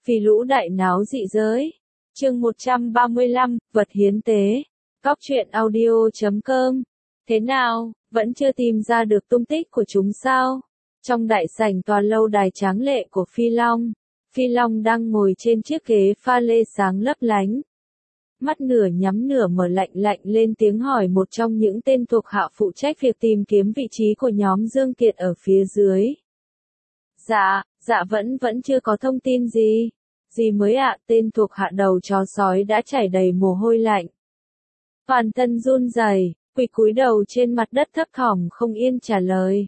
Vì lũ đại náo dị giới. Chương 135, vật hiến tế. Góc truyện audio.com. Thế nào, vẫn chưa tìm ra được tung tích của chúng sao? Trong đại sảnh tòa lâu đài tráng lệ của Phi Long đang ngồi trên chiếc ghế pha lê sáng lấp lánh. Mắt nửa nhắm nửa mở lạnh lạnh lên tiếng hỏi một trong những tên thuộc hạ phụ trách việc tìm kiếm vị trí của nhóm Dương Kiệt ở phía dưới. Dạ vẫn chưa có thông tin gì. Gì mới ạ? Tên thuộc hạ đầu chó sói đã chảy đầy mồ hôi lạnh. Toàn thân run rẩy, quỳ cúi đầu trên mặt đất thấp thỏm không yên trả lời.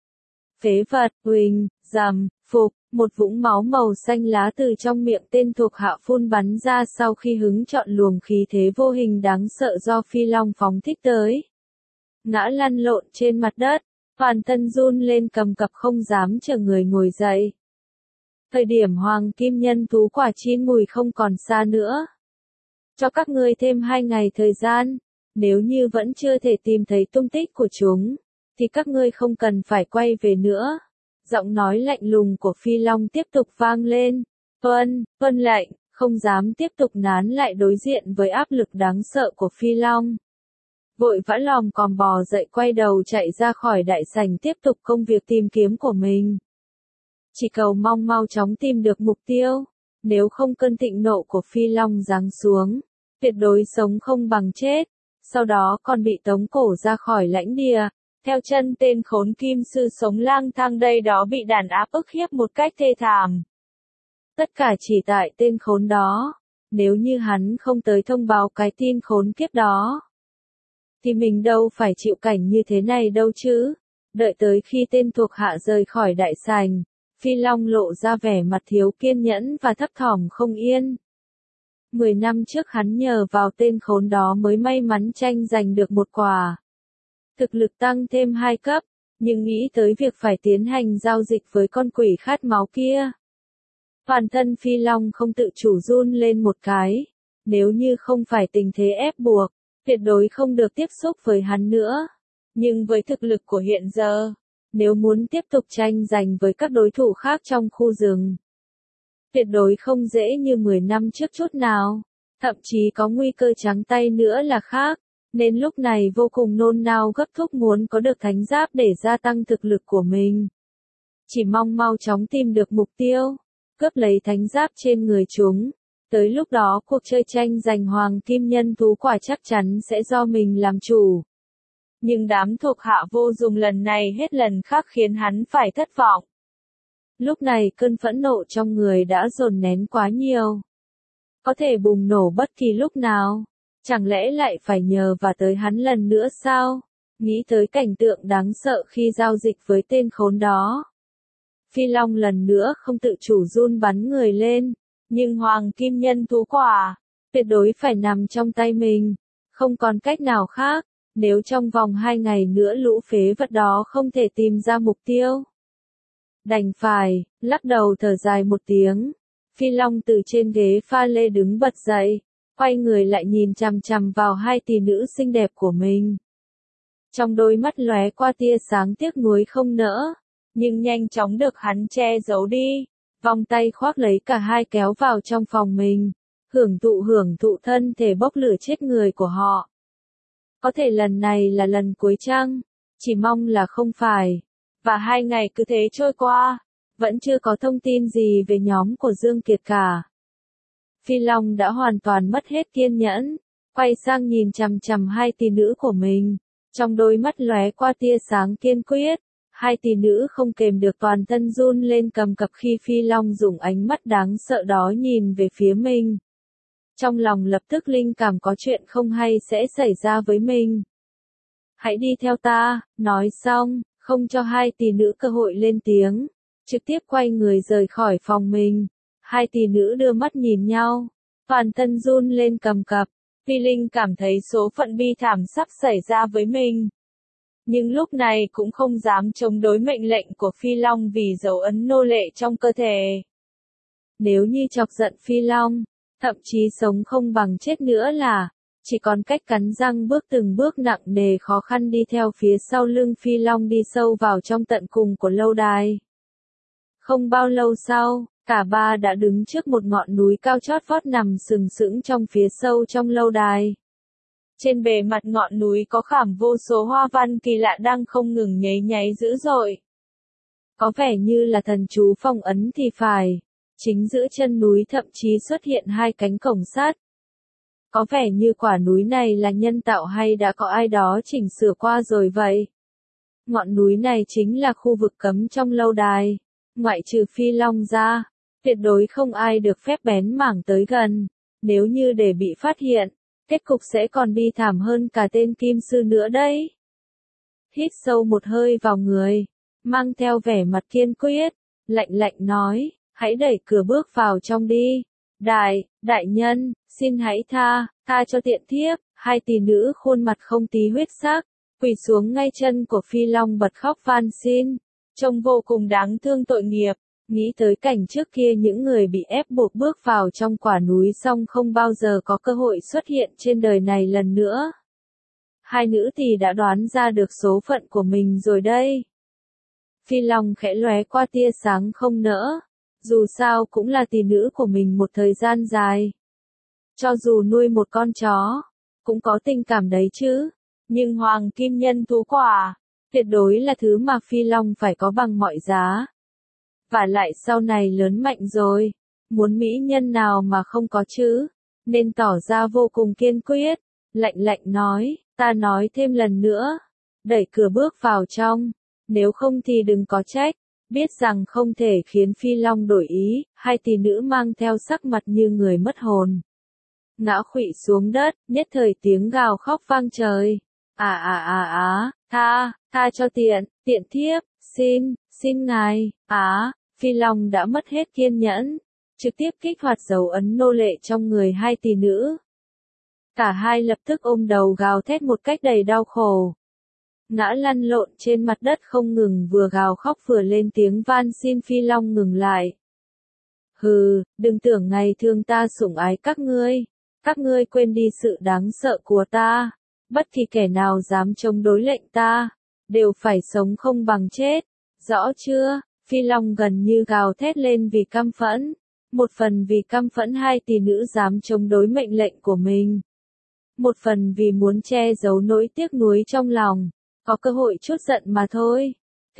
Phế vật, huỳnh, dầm, phục, một vũng máu màu xanh lá từ trong miệng tên thuộc hạ phun bắn ra sau khi hứng chọn luồng khí thế vô hình đáng sợ do Phi Long phóng thích tới. Ngã lăn lộn trên mặt đất, toàn thân run lên cầm cập không dám chờ người ngồi dậy. Thời điểm hoàng kim nhân thú quả chín mùi không còn xa nữa. Cho các ngươi thêm 2 ngày thời gian, nếu như vẫn chưa thể tìm thấy tung tích của chúng, thì các ngươi không cần phải quay về nữa. Giọng nói lạnh lùng của Phi Long tiếp tục vang lên. Tuân lệnh, không dám tiếp tục nán lại đối diện với áp lực đáng sợ của Phi Long. Vội vã lòm còm bò dậy quay đầu chạy ra khỏi đại sảnh tiếp tục công việc tìm kiếm của mình. Chỉ cầu mong mau chóng tìm được mục tiêu, nếu không cơn thịnh nộ của Phi Long giáng xuống, tuyệt đối sống không bằng chết, sau đó còn bị tống cổ ra khỏi lãnh địa. Theo chân tên khốn kim sư sống lang thang đây đó bị đàn áp ức hiếp một cách thê thảm. Tất cả chỉ tại tên khốn đó, nếu như hắn không tới thông báo cái tin khốn kiếp đó, thì mình đâu phải chịu cảnh như thế này đâu chứ. Đợi tới khi tên thuộc hạ rời khỏi đại sảnh, Phi Long lộ ra vẻ mặt thiếu kiên nhẫn và thấp thỏm không yên. 10 năm trước hắn nhờ vào tên khốn đó mới may mắn tranh giành được một quả. Thực lực tăng thêm 2 cấp, nhưng nghĩ tới việc phải tiến hành giao dịch với con quỷ khát máu kia. Toàn thân Phi Long không tự chủ run lên một cái, nếu như không phải tình thế ép buộc, tuyệt đối không được tiếp xúc với hắn nữa. Nhưng với thực lực của hiện giờ, nếu muốn tiếp tục tranh giành với các đối thủ khác trong khu rừng, tuyệt đối không dễ như 10 năm trước chút nào, thậm chí có nguy cơ trắng tay nữa là khác. Nên lúc này vô cùng nôn nao gấp thúc muốn có được thánh giáp để gia tăng thực lực của mình. Chỉ mong mau chóng tìm được mục tiêu, cướp lấy thánh giáp trên người chúng. Tới lúc đó cuộc chơi tranh giành hoàng kim nhân thú quả chắc chắn sẽ do mình làm chủ. Nhưng đám thuộc hạ vô dụng lần này hết lần khác khiến hắn phải thất vọng. Lúc này cơn phẫn nộ trong người đã dồn nén quá nhiều. Có thể bùng nổ bất kỳ lúc nào. Chẳng lẽ lại phải nhờ và tới hắn lần nữa sao? Nghĩ tới cảnh tượng đáng sợ khi giao dịch với tên khốn đó. Phi Long lần nữa không tự chủ run bắn người lên. Nhưng hoàng kim nhân thú quả, tuyệt đối phải nằm trong tay mình. Không còn cách nào khác, nếu trong vòng 2 ngày nữa lũ phế vật đó không thể tìm ra mục tiêu. Đành phải, lắc đầu thở dài một tiếng. Phi Long từ trên ghế pha lê đứng bật dậy. Quay người lại nhìn chằm chằm vào 2 tỷ nữ xinh đẹp của mình. Trong đôi mắt lóe qua tia sáng tiếc nuối không nỡ, nhưng nhanh chóng được hắn che giấu đi. Vòng tay khoác lấy cả hai kéo vào trong phòng mình, hưởng thụ thân thể bốc lửa chết người của họ. Có thể lần này là lần cuối chăng? Chỉ mong là không phải. Và 2 ngày cứ thế trôi qua, vẫn chưa có thông tin gì về nhóm của Dương Kiệt cả. Phi Long đã hoàn toàn mất hết kiên nhẫn, quay sang nhìn chằm chằm 2 tỷ nữ của mình, trong đôi mắt lóe qua tia sáng kiên quyết. 2 tỷ nữ không kềm được toàn thân run lên cầm cập khi Phi Long dùng ánh mắt đáng sợ đó nhìn về phía mình. Trong lòng lập tức linh cảm có chuyện không hay sẽ xảy ra với mình. Hãy đi theo ta, nói xong, không cho 2 tỷ nữ cơ hội lên tiếng, trực tiếp quay người rời khỏi phòng mình. 2 tỷ nữ đưa mắt nhìn nhau, toàn thân run lên cầm cập. Phi Linh cảm thấy số phận bi thảm sắp xảy ra với mình. Nhưng lúc này cũng không dám chống đối mệnh lệnh của Phi Long vì dấu ấn nô lệ trong cơ thể. Nếu như chọc giận Phi Long, thậm chí sống không bằng chết nữa là, chỉ còn cách cắn răng bước từng bước nặng nề khó khăn đi theo phía sau lưng Phi Long đi sâu vào trong tận cùng của lâu đài. Không bao lâu sau, Cả ba đã đứng trước một ngọn núi cao chót vót nằm sừng sững trong phía sâu trong lâu đài. Trên bề mặt ngọn núi có khảm vô số hoa văn kỳ lạ đang không ngừng nháy nháy dữ dội. Có vẻ như là thần chú phong ấn thì phải. Chính giữa chân núi thậm chí xuất hiện hai cánh cổng sắt. Có vẻ như quả núi này là nhân tạo hay đã có ai đó chỉnh sửa qua rồi vậy. Ngọn núi này chính là khu vực cấm trong lâu đài. Ngoại trừ Phi Long ra, tuyệt đối không ai được phép bén mảng tới gần. Nếu như để bị phát hiện, kết cục sẽ còn bi thảm hơn cả tên kim sư nữa đấy. Hít sâu một hơi vào người, mang theo vẻ mặt kiên quyết, lạnh lạnh nói, hãy đẩy cửa bước vào trong đi. Đại nhân, xin hãy tha cho tiện thiếp. Hai tỷ nữ khuôn mặt không tí huyết sắc, quỳ xuống ngay chân của Phi Long bật khóc van xin, trông vô cùng đáng thương tội nghiệp. Nghĩ tới cảnh trước kia những người bị ép buộc bước vào trong quả núi xong không bao giờ có cơ hội xuất hiện trên đời này lần nữa. Hai nữ thì đã đoán ra được số phận của mình rồi đây. Phi Long khẽ lóe qua tia sáng không nỡ. Dù sao cũng là tỷ nữ của mình một thời gian dài. Cho dù nuôi một con chó, cũng có tình cảm đấy chứ. Nhưng hoàng kim nhân thú quả, tuyệt đối là thứ mà Phi Long phải có bằng mọi giá. Và lại sau này lớn mạnh rồi, muốn mỹ nhân nào mà không có chứ, nên tỏ ra vô cùng kiên quyết, lạnh lạnh nói, ta nói thêm lần nữa, đẩy cửa bước vào trong, nếu không thì đừng có trách. Biết rằng không thể khiến Phi Long đổi ý, hai tỷ nữ mang theo sắc mặt như người mất hồn. Ngã khuỵu xuống đất, nhất thời tiếng gào khóc vang trời. Tha cho tiện thiếp, xin ngài, Phi Long đã mất hết kiên nhẫn, trực tiếp kích hoạt dấu ấn nô lệ trong người hai tỷ nữ. Cả hai lập tức ôm đầu gào thét một cách đầy đau khổ. Ngã lăn lộn trên mặt đất không ngừng vừa gào khóc vừa lên tiếng van xin Phi Long ngừng lại. Hừ, đừng tưởng ngày thường ta sủng ái các ngươi quên đi sự đáng sợ của ta, bất kỳ kẻ nào dám chống đối lệnh ta, đều phải sống không bằng chết, rõ chưa? Phi Long gần như gào thét lên vì căm phẫn, một phần vì căm phẫn hai tỷ nữ dám chống đối mệnh lệnh của mình, một phần vì muốn che giấu nỗi tiếc nuối trong lòng. Có cơ hội chút giận mà thôi.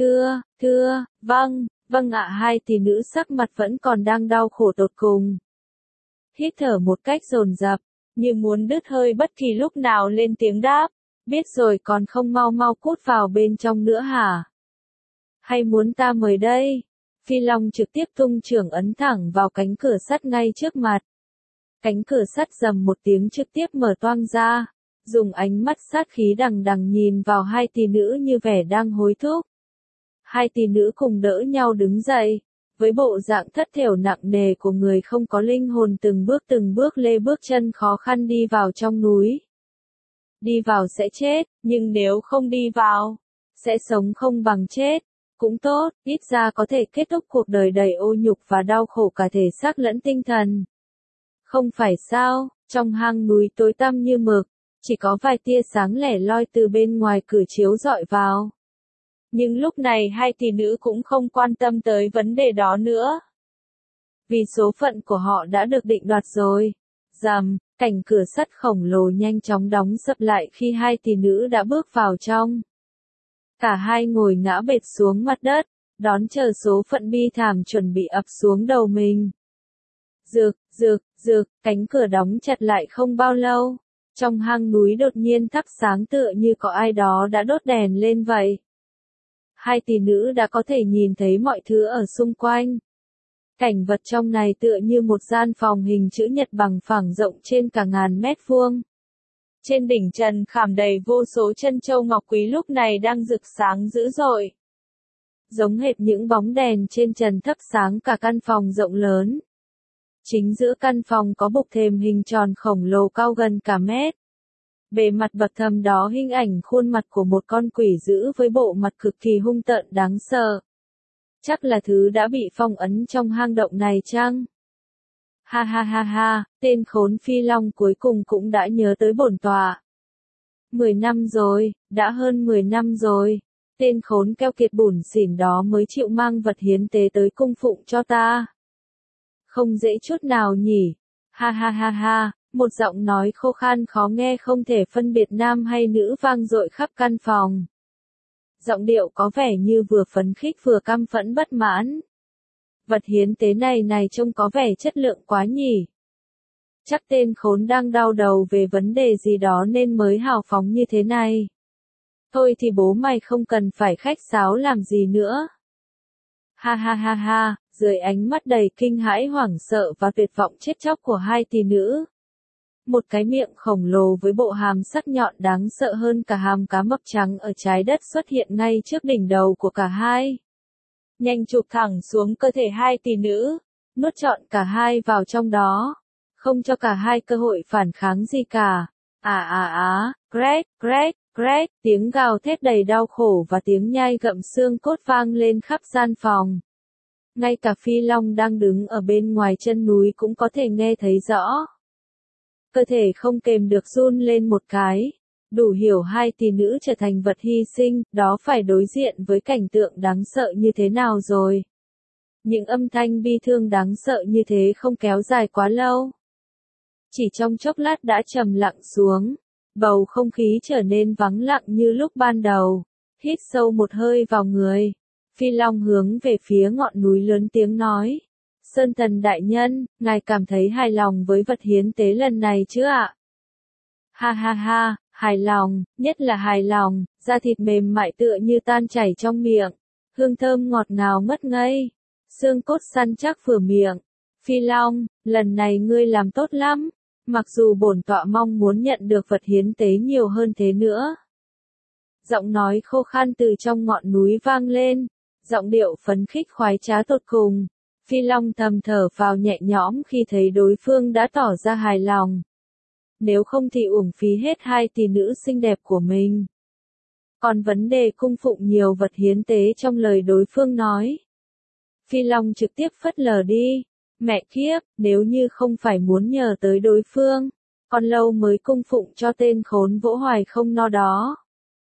Vâng ạ. Hai tỷ nữ sắc mặt vẫn còn đang đau khổ tột cùng. Hít thở một cách dồn dập, như muốn đứt hơi bất kỳ lúc nào lên tiếng đáp. Biết rồi còn không mau cút vào bên trong nữa hả? Hay muốn ta mời đây? Phi Long trực tiếp tung chưởng ấn thẳng vào cánh cửa sắt ngay trước mặt. Cánh cửa sắt rầm một tiếng trực tiếp mở toang ra. Dùng ánh mắt sát khí đằng đằng nhìn vào hai tỷ nữ như vẻ đang hối thúc. Hai tỷ nữ cùng đỡ nhau đứng dậy, với bộ dạng thất thểu nặng nề của người không có linh hồn từng bước lê bước chân khó khăn đi vào trong núi. Đi vào sẽ chết, nhưng nếu không đi vào, sẽ sống không bằng chết. Cũng tốt, ít ra có thể kết thúc cuộc đời đầy ô nhục và đau khổ cả thể xác lẫn tinh thần. Không phải sao, trong hang núi tối tăm như mực. Chỉ có vài tia sáng lẻ loi từ bên ngoài cửa chiếu rọi vào. Nhưng lúc này hai tỷ nữ cũng không quan tâm tới vấn đề đó nữa. Vì số phận của họ đã được định đoạt rồi. Rầm, cảnh cửa sắt khổng lồ nhanh chóng đóng sập lại khi hai tỷ nữ đã bước vào trong. Cả hai ngồi ngã bệt xuống mặt đất, đón chờ số phận bi thảm chuẩn bị ập xuống đầu mình. Rực, cánh cửa đóng chặt lại không bao lâu. Trong hang núi đột nhiên thắp sáng tựa như có ai đó đã đốt đèn lên vậy. Hai tỷ nữ đã có thể nhìn thấy mọi thứ ở xung quanh. Cảnh vật trong này tựa như một gian phòng hình chữ nhật bằng phẳng rộng trên cả ngàn mét vuông. Trên đỉnh trần khảm đầy vô số chân châu ngọc quý lúc này đang rực sáng dữ dội. Giống hệt những bóng đèn trên trần thắp sáng cả căn phòng rộng lớn. Chính giữa căn phòng có bục thềm hình tròn khổng lồ cao gần cả mét. Bề mặt bậc thềm đó hình ảnh khuôn mặt của một con quỷ dữ với bộ mặt cực kỳ hung tợn đáng sợ. Chắc là thứ đã bị phong ấn trong hang động này chăng? Ha, tên khốn Phi Long cuối cùng cũng đã nhớ tới bổn tọa. 10 năm rồi, đã hơn 10 năm rồi. Tên khốn keo kiệt bủn xỉn đó mới chịu mang vật hiến tế tới cung phụng cho ta. Không dễ chút nào nhỉ. Ha ha ha ha, một giọng nói khô khan khó nghe không thể phân biệt nam hay nữ vang dội khắp căn phòng. Giọng điệu có vẻ như vừa phấn khích vừa căm phẫn bất mãn. Vật hiến tế này trông có vẻ chất lượng quá nhỉ. Chắc tên khốn đang đau đầu về vấn đề gì đó nên mới hào phóng như thế này. Thôi thì bố mày không cần phải khách sáo làm gì nữa. Ha ha ha ha, dưới ánh mắt đầy kinh hãi hoảng sợ và tuyệt vọng chết chóc của hai tỷ nữ. Một cái miệng khổng lồ với bộ hàm sắc nhọn đáng sợ hơn cả hàm cá mập trắng ở trái đất xuất hiện ngay trước đỉnh đầu của cả hai. Nhanh chụp thẳng xuống cơ thể hai tỷ nữ, nuốt trọn cả hai vào trong đó, không cho cả hai cơ hội phản kháng gì cả. Greg, Greg, Greg, tiếng gào thét đầy đau khổ và tiếng nhai gặm xương cốt vang lên khắp gian phòng. Ngay cả Phi Long đang đứng ở bên ngoài chân núi cũng có thể nghe thấy rõ. Cơ thể không kềm được run lên một cái. Đủ hiểu hai tỷ nữ trở thành vật hy sinh, đó phải đối diện với cảnh tượng đáng sợ như thế nào rồi. Những âm thanh bi thương đáng sợ như thế không kéo dài quá lâu. Chỉ trong chốc lát đã trầm lặng xuống. Bầu không khí trở nên vắng lặng như lúc ban đầu. Hít sâu một hơi vào người. Phi Long hướng về phía ngọn núi lớn tiếng nói. Sơn Thần đại nhân, ngài cảm thấy hài lòng với vật hiến tế lần này chứ ạ? Ha ha ha, hài lòng, nhất là hài lòng, da thịt mềm mại tựa như tan chảy trong miệng. Hương thơm ngọt ngào ngất ngây. Xương cốt săn chắc vừa miệng. Phi Long, lần này ngươi làm tốt lắm. Mặc dù bổn tọa mong muốn nhận được vật hiến tế nhiều hơn thế nữa. Giọng nói khô khan từ trong ngọn núi vang lên. Giọng điệu phấn khích khoái trá tột cùng. Phi Long thầm thở vào nhẹ nhõm khi thấy đối phương đã tỏ ra hài lòng. Nếu không thì uổng phí hết hai tỷ nữ xinh đẹp của mình. Còn vấn đề cung phụng nhiều vật hiến tế trong lời đối phương nói. Phi Long trực tiếp phớt lờ đi. Mẹ kiếp, nếu như không phải muốn nhờ tới đối phương, còn lâu mới cung phụng cho tên khốn vỗ hoài không no đó.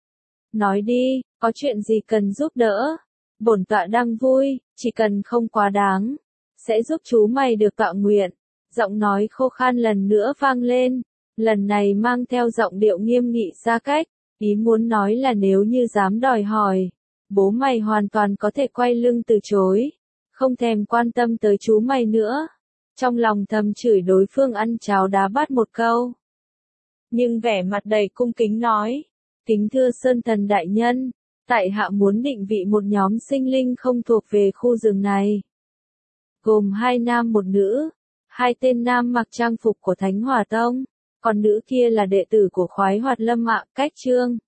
Nói đi, có chuyện gì cần giúp đỡ? Bổn tọa đang vui, chỉ cần không quá đáng, sẽ giúp chú mày được tọa nguyện. Giọng nói khô khan lần nữa vang lên, lần này mang theo giọng điệu nghiêm nghị xa cách, ý muốn nói là nếu như dám đòi hỏi, bố mày hoàn toàn có thể quay lưng từ chối, không thèm quan tâm tới chú mày nữa. Trong lòng thầm chửi đối phương ăn cháo đá bát một câu. Nhưng vẻ mặt đầy cung kính nói, kính thưa Sơn Thần đại nhân, tại hạ muốn định vị một nhóm sinh linh không thuộc về khu rừng này. Gồm 2 nam 1 nữ, 2 tên nam mặc trang phục của Thánh Hỏa Tông, còn nữ kia là đệ tử của Khoái Hoạt Lâm ạ, cách chương.